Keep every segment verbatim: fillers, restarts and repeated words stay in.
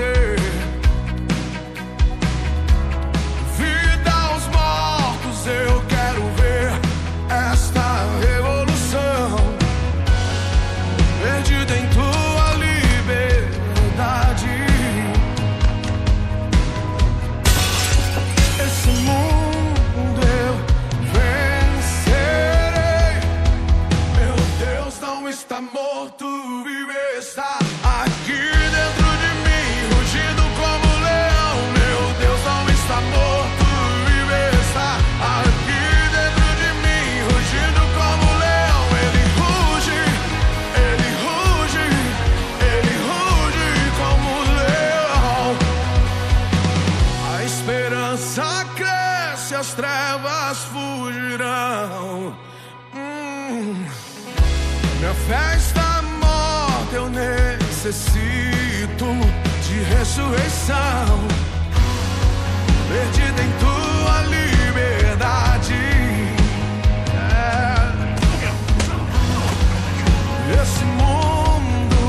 você. Vida aos mortos, eu quero ver esta revolução. Perdida em tua liberdade. Esse mundo eu vencerei. Meu Deus não está morto, vive, está aqui dentro de mim, rugindo como um leão. Meu Deus não está morto, vive, está aqui dentro de mim, rugindo como um leão. Ele ruge, ele ruge, ele ruge como um leão. A esperança cresce, as trevas fugirão. Hum. Minha fé está morta, eu necessito de ressurreição. Perdida em tua liberdade. É. Esse mundo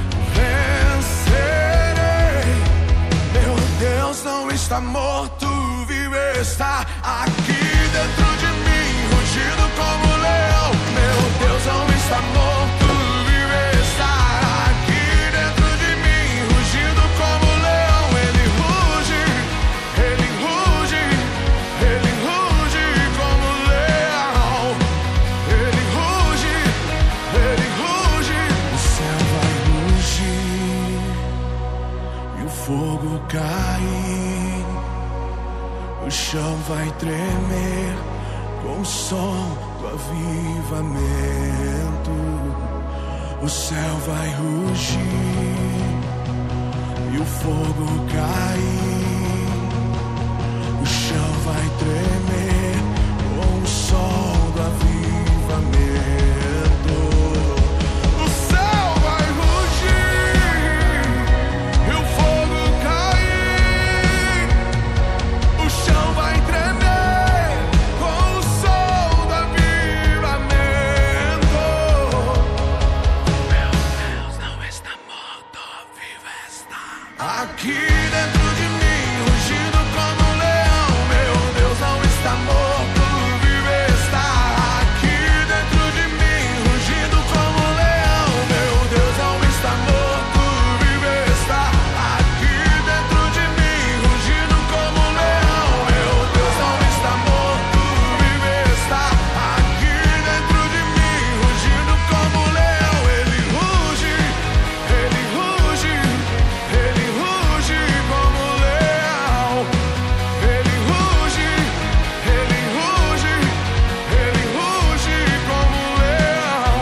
vencerei. Meu Deus não está morto, vive, está aqui dentro de mim, rugindo como um leão. Meu Deus não está morto, vive, está aqui dentro de mim, rugindo como um leão. Ele ruge, ele ruge, ele ruge como um leão. Ele ruge, ele ruge. O céu vai rugir e o fogo cair. O chão vai tremer com o som do avivamento. O céu vai rugir e o fogo cair. O chão vai tremer com o som do avivamento. O céu vai rugir e o fogo cair. O chão vai tremer com o som do avivamento. Meu Deus não está morto, vivo está aqui dentro de mim, rugindo como um leão. Meu Deus não está morto, vivo está aqui dentro de mim, rugindo como um leão. Meu Deus não está morto, vivo está aqui dentro de mim, rugindo como um leão. Meu Deus não está morto, vivo está aqui dentro de mim, rugindo como um leão. Ele ruge, ele ruge, ele ruge como um leão. Ele ruge, ele ruge, ele ruge como um leão.